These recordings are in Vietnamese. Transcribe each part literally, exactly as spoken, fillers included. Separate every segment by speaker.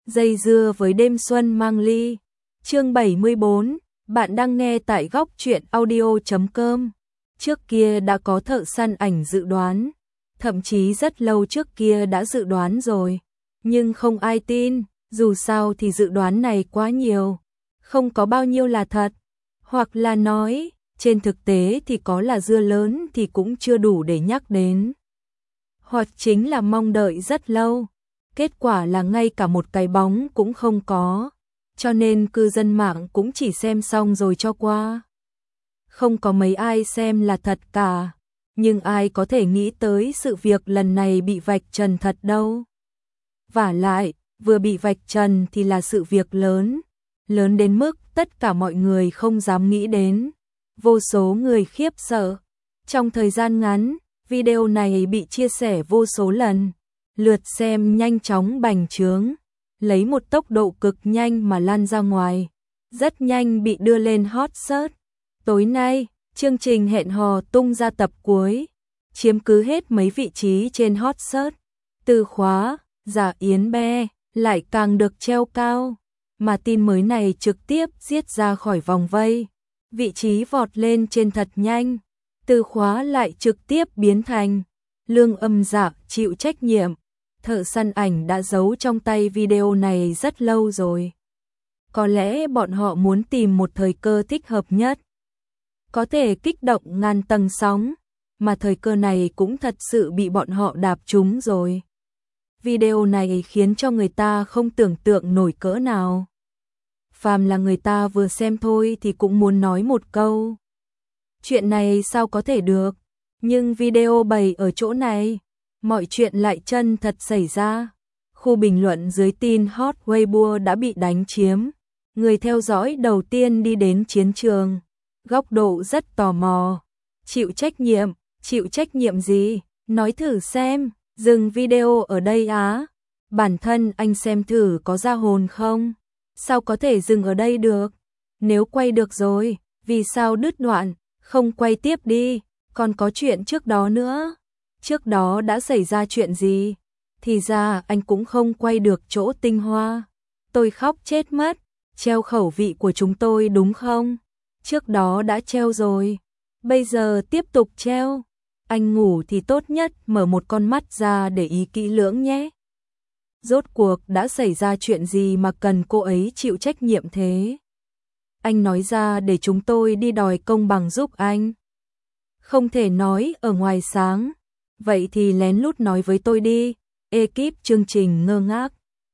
Speaker 1: Dây dưa với đêm xuân mang ly. Chương bảy mươi bốn, bạn đang nghe tại góc truyện audio chấm com. Trước kia đã có thợ săn ảnh dự đoán, thậm chí rất lâu trước kia đã dự đoán rồi, nhưng không ai tin, dù sao thì dự đoán này quá nhiều, không có bao nhiêu là thật, hoặc là nói, trên thực tế thì có là dưa lớn thì cũng chưa đủ để nhắc đến. Hoặc chính là mong đợi rất lâu, kết quả là ngay cả một cái bóng cũng không có, cho nên cư dân mạng cũng chỉ xem xong rồi cho qua. Không có mấy ai xem là thật cả, nhưng ai có thể nghĩ tới sự việc lần này bị vạch trần thật đâu. Vả lại, vừa bị vạch trần thì là sự việc lớn, lớn đến mức tất cả mọi người không dám nghĩ đến. Vô số người khiếp sợ. Trong thời gian ngắn, video này bị chia sẻ vô số lần, lượt xem nhanh chóng bành trướng, lấy một tốc độ cực nhanh mà lan ra ngoài, rất nhanh bị đưa lên hot search. Tối nay, chương trình hẹn hò tung ra tập cuối, chiếm cứ hết mấy vị trí trên hot search. Từ khóa, Giả Yến Be lại càng được treo cao, mà tin mới này trực tiếp giết ra khỏi vòng vây. Vị trí vọt lên trên thật nhanh, từ khóa lại trực tiếp biến thành Lương Âm Dạ chịu trách nhiệm. Thợ săn ảnh đã giấu trong tay video này rất lâu rồi. Có lẽ bọn họ muốn tìm một thời cơ thích hợp nhất, có thể kích động ngàn tầng sóng, mà thời cơ này cũng thật sự bị bọn họ đạp trúng rồi. Video này khiến cho người ta không tưởng tượng nổi cỡ nào. Phàm là người ta vừa xem thôi thì cũng muốn nói một câu, chuyện này sao có thể được, nhưng video bày ở chỗ này, mọi chuyện lại chân thật xảy ra. Khu bình luận dưới tin hot Weibo đã bị đánh chiếm, người theo dõi đầu tiên đi đến chiến trường, góc độ rất tò mò. Chịu trách nhiệm, chịu trách nhiệm gì, nói thử xem, dừng video ở đây á, bản thân anh xem thử có ra hồn không? Sao có thể dừng ở đây được? Nếu quay được rồi, vì sao đứt đoạn, không quay tiếp đi, còn có chuyện trước đó nữa. Trước đó đã xảy ra chuyện gì? Thì ra anh cũng không quay được chỗ tinh hoa. Tôi khóc chết mất, treo khẩu vị của chúng tôi đúng không? Trước đó đã treo rồi, bây giờ tiếp tục treo. Anh ngủ thì tốt nhất mở một con mắt ra để ý kỹ lưỡng nhé. Rốt cuộc đã xảy ra chuyện gì mà cần cô ấy chịu trách nhiệm thế? Anh nói ra để chúng tôi đi đòi công bằng giúp anh. Không thể nói ở ngoài sáng. Vậy thì lén lút nói với tôi đi. Ekip chương trình ngơ ngác.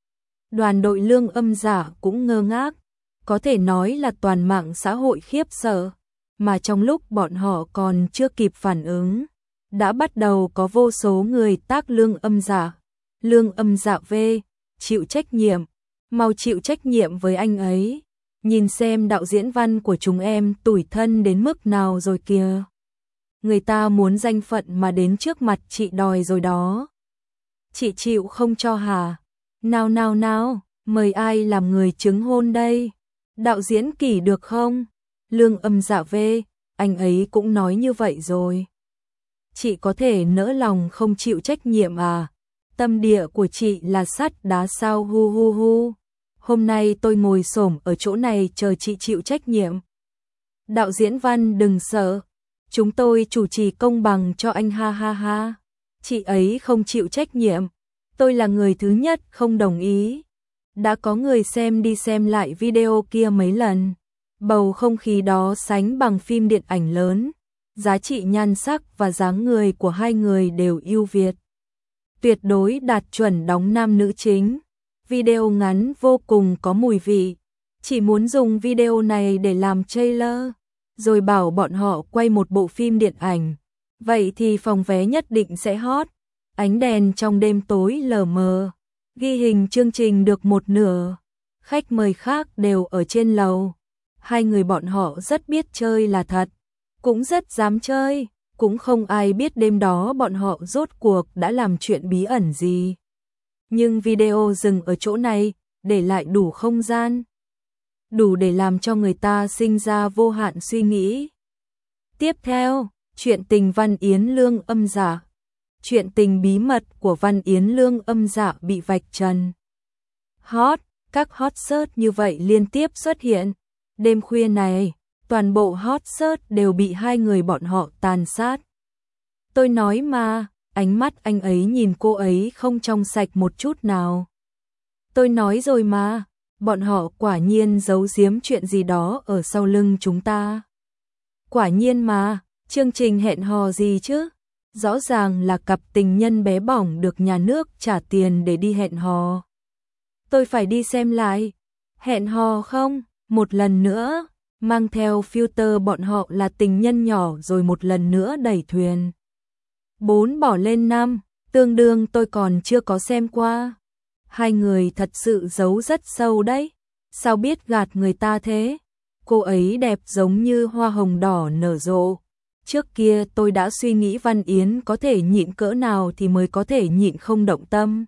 Speaker 1: Đoàn đội Lương Âm Dạ cũng ngơ ngác. Có thể nói là toàn mạng xã hội khiếp sợ. Mà trong lúc bọn họ còn chưa kịp phản ứng, đã bắt đầu có vô số người tác Lương Âm Dạ. Lương Âm Dạ về, chịu trách nhiệm, mau chịu trách nhiệm với anh ấy. Nhìn xem đạo diễn văn của chúng em tủi thân đến mức nào rồi kìa. Người ta muốn danh phận mà đến trước mặt chị đòi rồi đó. Chị chịu không cho hả? Nào nào nào, mời ai làm người chứng hôn đây? Đạo diễn Kỳ được không? Lương Âm Dạ về, anh ấy cũng nói như vậy rồi. Chị có thể nỡ lòng không chịu trách nhiệm à? Tâm địa của chị là sắt đá sao hu hu hu. Hôm nay tôi ngồi xổm ở chỗ này chờ chị chịu trách nhiệm. Đạo diễn Văn đừng sợ, chúng tôi chủ trì công bằng cho anh ha ha ha. Chị ấy không chịu trách nhiệm, tôi là người thứ nhất không đồng ý. Đã có người xem đi xem lại video kia mấy lần. Bầu không khí đó sánh bằng phim điện ảnh lớn. Giá trị nhan sắc và dáng người của hai người đều ưu việt. Tuyệt đối đạt chuẩn đóng nam nữ chính. Video ngắn vô cùng có mùi vị. Chỉ muốn dùng video này để làm trailer, rồi bảo bọn họ quay một bộ phim điện ảnh. Vậy thì phòng vé nhất định sẽ hot. Ánh đèn trong đêm tối lờ mờ, ghi hình chương trình được một nửa. Khách mời khác đều ở trên lầu. Hai người bọn họ rất biết chơi là thật, cũng rất dám chơi. Cũng không ai biết đêm đó bọn họ rốt cuộc đã làm chuyện bí ẩn gì. Nhưng video dừng ở chỗ này, để lại đủ không gian, đủ để làm cho người ta sinh ra vô hạn suy nghĩ. Tiếp theo, chuyện tình Văn Yến Lương Âm Dạ. Chuyện tình bí mật của Văn Yến Lương Âm Dạ bị vạch trần. hot, các hot search như vậy liên tiếp xuất hiện. Đêm khuya này, toàn bộ hot search đều bị hai người bọn họ tàn sát. Tôi nói mà, ánh mắt anh ấy nhìn cô ấy không trong sạch một chút nào. Tôi nói rồi mà, bọn họ quả nhiên giấu giếm chuyện gì đó ở sau lưng chúng ta. Quả nhiên mà, chương trình hẹn hò gì chứ? Rõ ràng là cặp tình nhân bé bỏng được nhà nước trả tiền để đi hẹn hò. Tôi phải đi xem lại. Hẹn hò không? Một lần nữa, mang theo filter bọn họ là tình nhân nhỏ rồi một lần nữa đẩy thuyền. Bốn bỏ lên năm, tương đương tôi còn chưa có xem qua. Hai người thật sự giấu rất sâu đấy. Sao biết gạt người ta thế? Cô ấy đẹp giống như hoa hồng đỏ nở rộ. Trước kia tôi đã suy nghĩ Văn Yến có thể nhịn cỡ nào thì mới có thể nhịn không động tâm.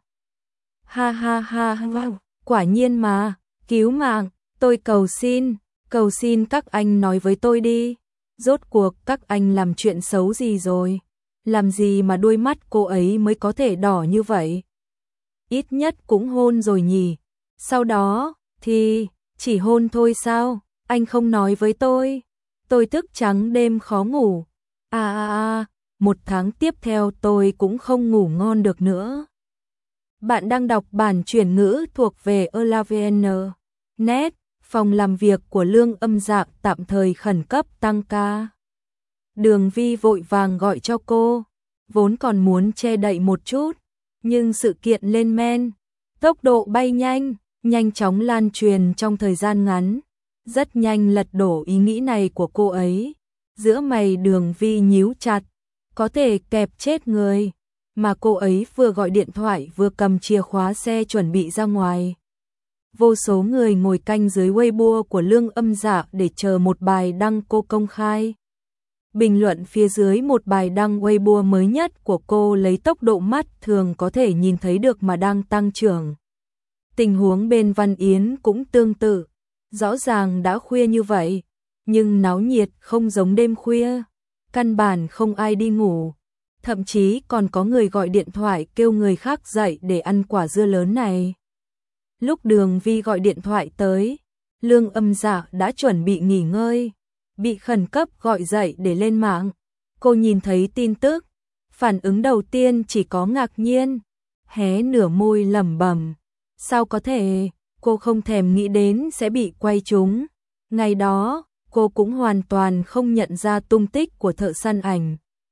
Speaker 1: Ha ha ha, wow, quả nhiên mà, cứu mạng, tôi cầu xin, cầu xin các anh nói với tôi đi. Rốt cuộc các anh làm chuyện xấu gì rồi? Làm gì mà đôi mắt cô ấy mới có thể đỏ như vậy? Ít nhất cũng hôn rồi nhỉ. Sau đó, thì, chỉ hôn thôi sao? Anh không nói với tôi. Tôi thức trắng đêm khó ngủ. À à à, một tháng tiếp theo tôi cũng không ngủ ngon được nữa. Bạn đang đọc bản chuyển ngữ thuộc về Elavn. Net, phòng làm việc của Lương Âm Dạ tạm thời khẩn cấp tăng ca. Đường Vi vội vàng gọi cho cô, vốn còn muốn che đậy một chút, nhưng sự kiện lên men, tốc độ bay nhanh, nhanh chóng lan truyền trong thời gian ngắn, rất nhanh lật đổ ý nghĩ này của cô ấy. Giữa mày Đường Vi nhíu chặt, có thể kẹp chết người, mà cô ấy vừa gọi điện thoại vừa cầm chìa khóa xe chuẩn bị ra ngoài. Vô số người ngồi canh dưới Weibo của Lương Âm Dạ để chờ một bài đăng cô công khai. Bình luận phía dưới một bài đăng Weibo mới nhất của cô lấy tốc độ mắt thường có thể nhìn thấy được mà đang tăng trưởng. Tình huống bên Văn Yến cũng tương tự, rõ ràng đã khuya như vậy, nhưng náo nhiệt không giống đêm khuya, căn bản không ai đi ngủ, thậm chí còn có người gọi điện thoại kêu người khác dậy để ăn quả dưa lớn này. Lúc Đường Vi gọi điện thoại tới, Lương Âm Dạ đã chuẩn bị nghỉ ngơi, bị khẩn cấp gọi dậy để lên mạng. Cô nhìn thấy tin tức, phản ứng đầu tiên chỉ có ngạc nhiên, hé nửa môi lẩm bẩm, sao có thể, cô không thèm nghĩ đến sẽ bị quay trúng. Ngày đó, cô cũng hoàn toàn không nhận ra tung tích của thợ săn ảnh.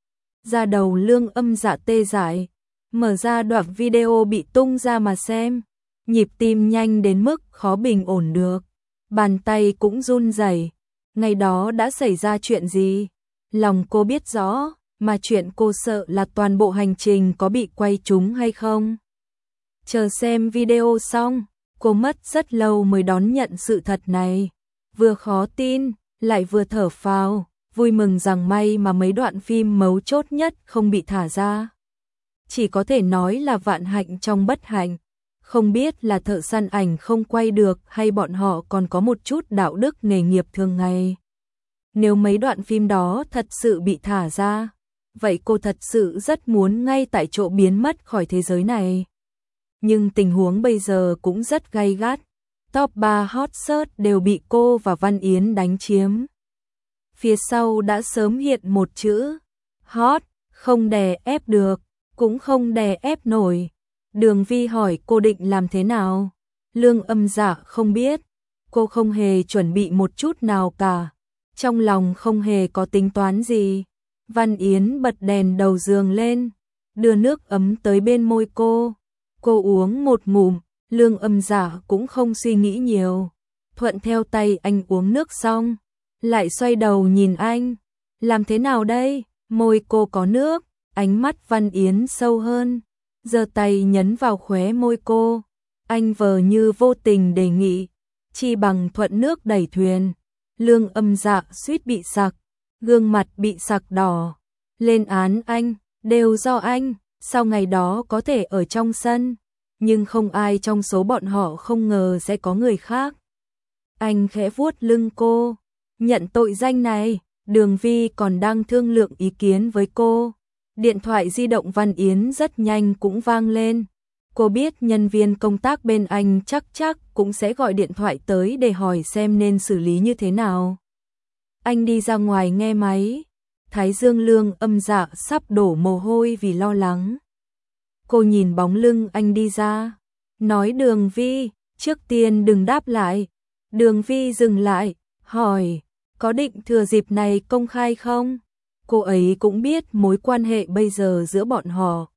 Speaker 1: Da đầu Lương Âm Dạ tê dại, mở ra đoạn video bị tung ra mà xem, nhịp tim nhanh đến mức khó bình ổn được, bàn tay cũng run rẩy. Ngày đó đã xảy ra chuyện gì? Lòng cô biết rõ, mà chuyện cô sợ là toàn bộ hành trình có bị quay trúng hay không. Chờ xem video xong, cô mất rất lâu mới đón nhận sự thật này. Vừa khó tin, lại vừa thở phào, vui mừng rằng may mà mấy đoạn phim mấu chốt nhất không bị thả ra. Chỉ có thể nói là vạn hạnh trong bất hạnh. Không biết là thợ săn ảnh không quay được hay bọn họ còn có một chút đạo đức nghề nghiệp thường ngày. Nếu mấy đoạn phim đó thật sự bị thả ra, vậy cô thật sự rất muốn ngay tại chỗ biến mất khỏi thế giới này. Nhưng tình huống bây giờ cũng rất gay gắt. Top ba hot search đều bị cô và Văn Yến đánh chiếm. Phía sau đã sớm hiện một chữ hot, không đè ép được, cũng không đè ép nổi. Đường Vi hỏi cô định làm thế nào? Lương Âm Dạ không biết, cô không hề chuẩn bị một chút nào cả, trong lòng không hề có tính toán gì. Văn Yến bật đèn đầu giường lên, đưa nước ấm tới bên môi cô. Cô uống một ngụm, Lương Âm Dạ cũng không suy nghĩ nhiều, thuận theo tay anh uống nước xong, lại xoay đầu nhìn anh. Làm thế nào đây? Môi cô có nước, ánh mắt Văn Yến sâu hơn, giơ tay nhấn vào khóe môi cô. Anh vờ như vô tình đề nghị, chi bằng thuận nước đẩy thuyền. Lương Âm Dạ suýt bị sặc, gương mặt bị sặc đỏ. Lên án anh, đều do anh, sau ngày đó có thể ở trong sân, nhưng không ai trong số bọn họ không ngờ sẽ có người khác. Anh khẽ vuốt lưng cô, nhận tội danh này. Đường Vi còn đang thương lượng ý kiến với cô. Điện thoại di động Văn Yến rất nhanh cũng vang lên. Cô biết nhân viên công tác bên anh chắc chắc cũng sẽ gọi điện thoại tới để hỏi xem nên xử lý như thế nào. Anh đi ra ngoài nghe máy, thái dương Lương Âm Dạ sắp đổ mồ hôi vì lo lắng. Cô nhìn bóng lưng anh đi ra, nói Đường Vi, trước tiên đừng đáp lại. Đường Vi dừng lại, hỏi, có định thừa dịp này công khai không? Cô ấy cũng biết mối quan hệ bây giờ giữa bọn họ.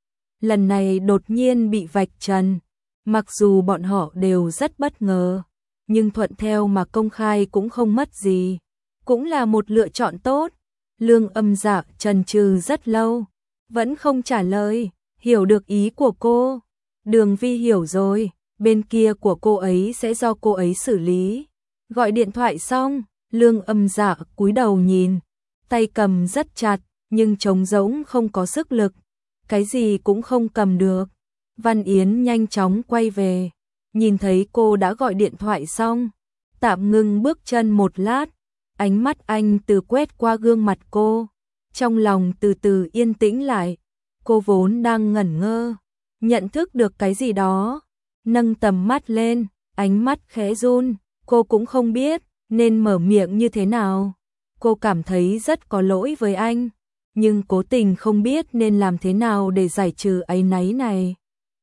Speaker 1: Lần này đột nhiên bị vạch trần, mặc dù bọn họ đều rất bất ngờ, nhưng thuận theo mà công khai cũng không mất gì, cũng là một lựa chọn tốt. Lương Âm Dạ chần chừ rất lâu, vẫn không trả lời, hiểu được ý của cô. Đường Vi hiểu rồi, bên kia của cô ấy sẽ do cô ấy xử lý. Gọi điện thoại xong, Lương Âm Dạ cúi đầu nhìn, tay cầm rất chặt, nhưng trống rỗng không có sức lực, cái gì cũng không cầm được. Văn Yến nhanh chóng quay về, nhìn thấy cô đã gọi điện thoại xong, tạm ngừng bước chân một lát, ánh mắt anh từ quét qua gương mặt cô, trong lòng từ từ yên tĩnh lại. Cô vốn đang ngẩn ngơ, nhận thức được cái gì đó, nâng tầm mắt lên, ánh mắt khẽ run, cô cũng không biết nên mở miệng như thế nào. Cô cảm thấy rất có lỗi với anh, nhưng cố tình không biết nên làm thế nào để giải trừ áy náy này.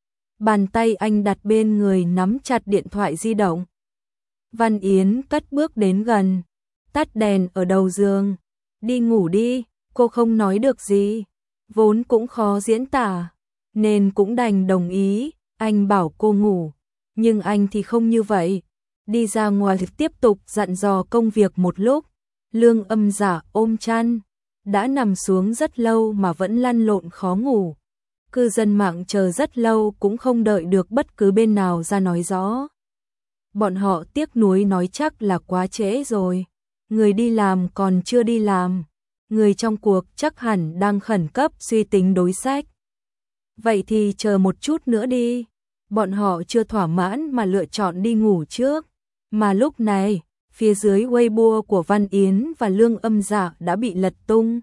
Speaker 1: Bàn tay anh đặt bên người nắm chặt điện thoại di động. Văn Yến cất bước đến gần, tắt đèn ở đầu giường. Đi ngủ đi, cô không nói được gì, vốn cũng khó diễn tả, nên cũng đành đồng ý. Anh bảo cô ngủ, nhưng anh thì không như vậy. Đi ra ngoài tiếp tục dặn dò công việc một lúc. Lương Âm Dạ ôm chăn, đã nằm xuống rất lâu mà vẫn lăn lộn khó ngủ. Cư dân mạng chờ rất lâu cũng không đợi được bất cứ bên nào ra nói rõ. Bọn họ tiếc nuối nói chắc là quá trễ rồi, người đi làm còn chưa đi làm, người trong cuộc chắc hẳn đang khẩn cấp suy tính đối sách. Vậy thì chờ một chút nữa đi. Bọn họ chưa thỏa mãn mà lựa chọn đi ngủ trước. Mà lúc này, phía dưới Weibo của Văn Yến và Lương Âm Dạ đã bị lật tung.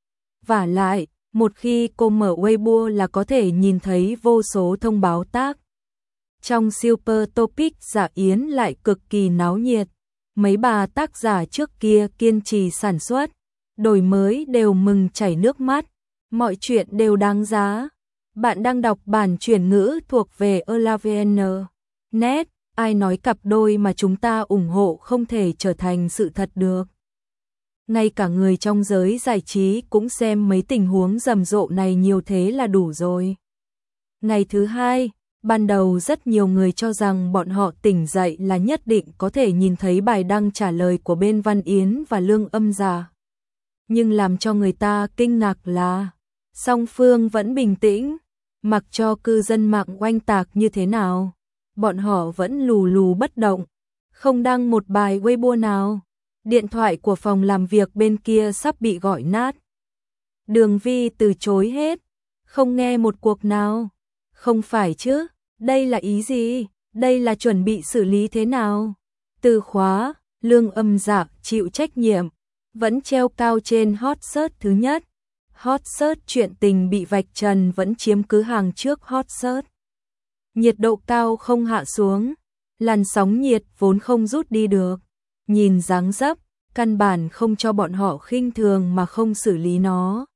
Speaker 1: Vả lại, một khi cô mở Weibo là có thể nhìn thấy vô số thông báo tag. Trong Super Topic Dạ Yến lại cực kỳ náo nhiệt. Mấy bà tác giả trước kia kiên trì sản xuất, đổi mới đều mừng chảy nước mắt. Mọi chuyện đều đáng giá. Bạn đang đọc bản chuyển ngữ thuộc về Elavn. Net, ai nói cặp đôi mà chúng ta ủng hộ không thể trở thành sự thật được. Ngay cả người trong giới giải trí cũng xem mấy tình huống rầm rộ này nhiều thế là đủ rồi. Ngày thứ hai, ban đầu rất nhiều người cho rằng bọn họ tỉnh dậy là nhất định có thể nhìn thấy bài đăng trả lời của bên Văn Yến và Lương Âm Dạ. Nhưng làm cho người ta kinh ngạc là song phương vẫn bình tĩnh, mặc cho cư dân mạng oanh tạc như thế nào, bọn họ vẫn lù lù bất động, không đăng một bài Weibo nào. Điện thoại của phòng làm việc bên kia sắp bị gọi nát. Đường Vi từ chối hết, không nghe một cuộc nào. Không phải chứ, đây là ý gì? Đây là chuẩn bị xử lý thế nào? Từ khóa, Lương Âm Dạ chịu trách nhiệm, vẫn treo cao trên hot search thứ nhất. Hot search chuyện tình bị vạch trần vẫn chiếm cứ hàng trước hot search. Nhiệt độ cao không hạ xuống, làn sóng nhiệt vốn không rút đi được. Nhìn dáng dấp, căn bản không cho bọn họ khinh thường mà không xử lý nó.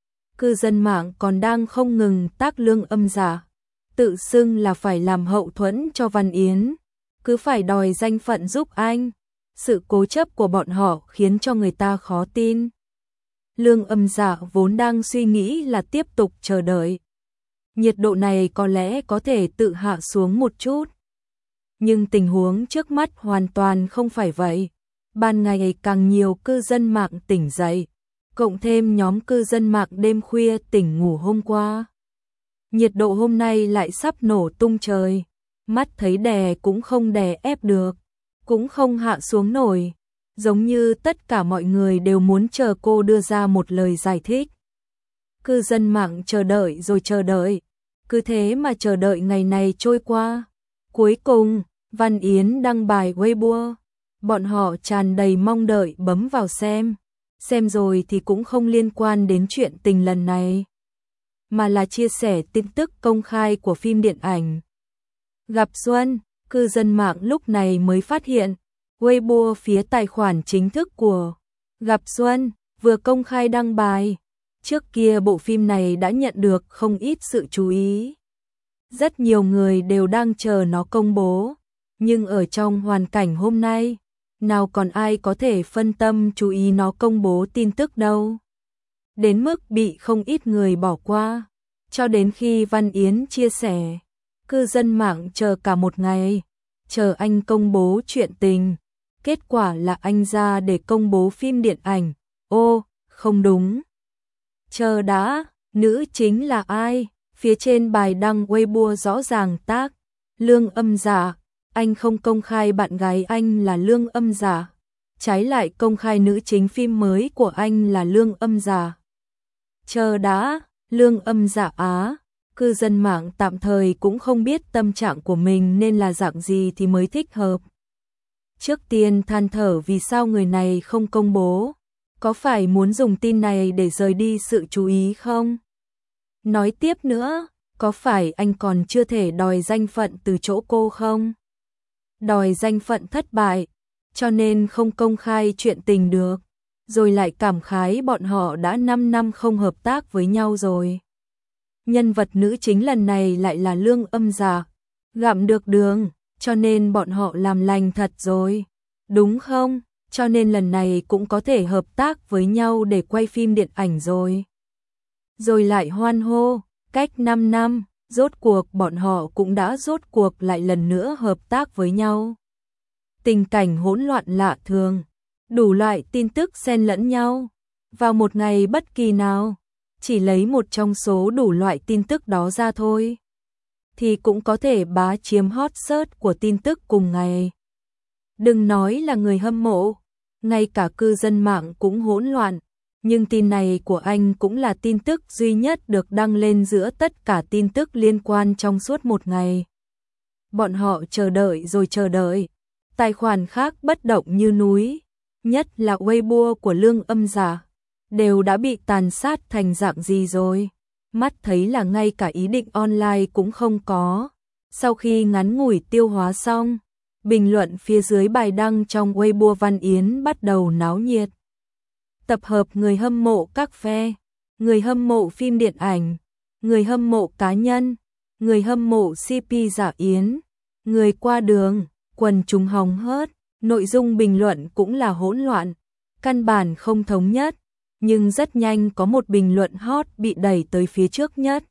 Speaker 1: Cư dân mạng còn đang không ngừng tác Lương Âm Dạ, tự xưng là phải làm hậu thuẫn cho Văn Yến, cứ phải đòi danh phận giúp anh. Sự cố chấp của bọn họ khiến cho người ta khó tin. Lương Âm Dạ vốn đang suy nghĩ là tiếp tục chờ đợi. Nhiệt độ này có lẽ có thể tự hạ xuống một chút. Nhưng tình huống trước mắt hoàn toàn không phải vậy. Ban ngày càng nhiều cư dân mạng tỉnh dậy, cộng thêm nhóm cư dân mạng đêm khuya tỉnh ngủ hôm qua. Nhiệt độ hôm nay lại sắp nổ tung trời, mắt thấy đè cũng không đè ép được, cũng không hạ xuống nổi, giống như tất cả mọi người đều muốn chờ cô đưa ra một lời giải thích. Cư dân mạng chờ đợi rồi chờ đợi, cứ thế mà chờ đợi ngày này trôi qua. Cuối cùng, Văn Yến đăng bài Weibo. Bọn họ tràn đầy mong đợi bấm vào xem. Xem rồi thì cũng không liên quan đến chuyện tình lần này. mà là chia sẻ tin tức công khai của phim điện ảnh. Gặp Xuân, cư dân mạng lúc này mới phát hiện, Weibo phía tài khoản chính thức của Gặp Xuân vừa công khai đăng bài. Trước kia bộ phim này đã nhận được không ít sự chú ý. Rất nhiều người đều đang chờ nó công bố, nhưng ở trong hoàn cảnh hôm nay, nào còn ai có thể phân tâm chú ý nó công bố tin tức đâu. Đến mức bị không ít người bỏ qua, cho đến khi Văn Yến chia sẻ, cư dân mạng chờ cả một ngày, chờ anh công bố chuyện tình. Kết quả là anh ra để công bố phim điện ảnh. Ô, không đúng. Chờ đã, nữ chính là ai? Phía trên bài đăng Weibo rõ ràng tác Lương Âm Dạ. Anh không công khai bạn gái anh là Lương Âm Dạ, trái lại công khai nữ chính phim mới của anh là Lương Âm Dạ. Chờ đã, Lương Âm Dạ á. Cư dân mạng tạm thời cũng không biết tâm trạng của mình nên là dạng gì thì mới thích hợp. Trước tiên than thở vì sao người này không công bố, có phải muốn dùng tin này để rời đi sự chú ý không? Nói tiếp nữa, có phải anh còn chưa thể đòi danh phận từ chỗ cô không? Đòi danh phận thất bại, cho nên không công khai chuyện tình được, rồi lại cảm khái bọn họ đã năm năm không hợp tác với nhau rồi. Nhân vật nữ chính lần này lại là Lương Âm Dạ, gặm được đường, cho nên bọn họ làm lành thật rồi, đúng không? Cho nên lần này cũng có thể hợp tác với nhau để quay phim điện ảnh rồi. Rồi lại hoan hô, cách năm năm, rốt cuộc bọn họ cũng đã rốt cuộc lại lần nữa hợp tác với nhau. Tình cảnh hỗn loạn lạ thường, đủ loại tin tức xen lẫn nhau, vào một ngày bất kỳ nào, chỉ lấy một trong số đủ loại tin tức đó ra thôi, thì cũng có thể bá chiếm hot search của tin tức cùng ngày. Đừng nói là người hâm mộ, ngay cả cư dân mạng cũng hỗn loạn, nhưng tin này của anh cũng là tin tức duy nhất được đăng lên giữa tất cả tin tức liên quan trong suốt một ngày. Bọn họ chờ đợi rồi chờ đợi, tài khoản khác bất động như núi, nhất là Weibo của Lương Âm Dạ, đều đã bị tàn sát thành dạng gì rồi. Mắt thấy là ngay cả ý định online cũng không có. Sau khi ngắn ngủi tiêu hóa xong, bình luận phía dưới bài đăng trong Weibo Văn Yến bắt đầu náo nhiệt. Tập hợp người hâm mộ các phe, người hâm mộ phim điện ảnh, người hâm mộ cá nhân, người hâm mộ xê pê Dạ Yến, người qua đường, quần chúng hóng hớt, nội dung bình luận cũng là hỗn loạn, căn bản không thống nhất, nhưng rất nhanh có một bình luận hot bị đẩy tới phía trước nhất.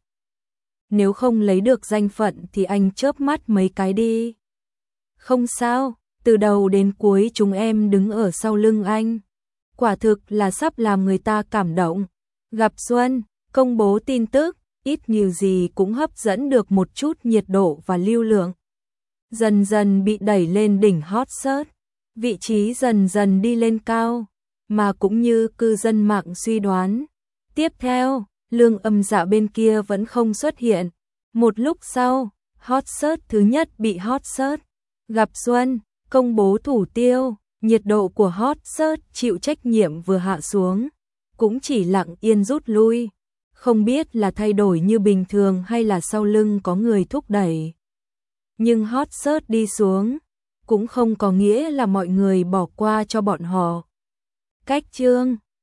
Speaker 1: Nếu không lấy được danh phận thì anh chớp mắt mấy cái đi. Không sao, từ đầu đến cuối chúng em đứng ở sau lưng anh. Quả thực là sắp làm người ta cảm động. Gặp Xuân, công bố tin tức, ít nhiều gì cũng hấp dẫn được một chút nhiệt độ và lưu lượng. Dần dần bị đẩy lên đỉnh hot search, vị trí dần dần đi lên cao, mà cũng như cư dân mạng suy đoán. Tiếp theo, Lương Âm Dạ bên kia vẫn không xuất hiện. Một lúc sau, hot search thứ nhất bị hot search. Gặp Xuân, công bố thủ tiêu, nhiệt độ của hot search chịu trách nhiệm vừa hạ xuống, cũng chỉ lặng yên rút lui. Không biết là thay đổi như bình thường hay là sau lưng có người thúc đẩy. Nhưng hot search đi xuống, cũng không có nghĩa là mọi người bỏ qua cho bọn họ. Cách chương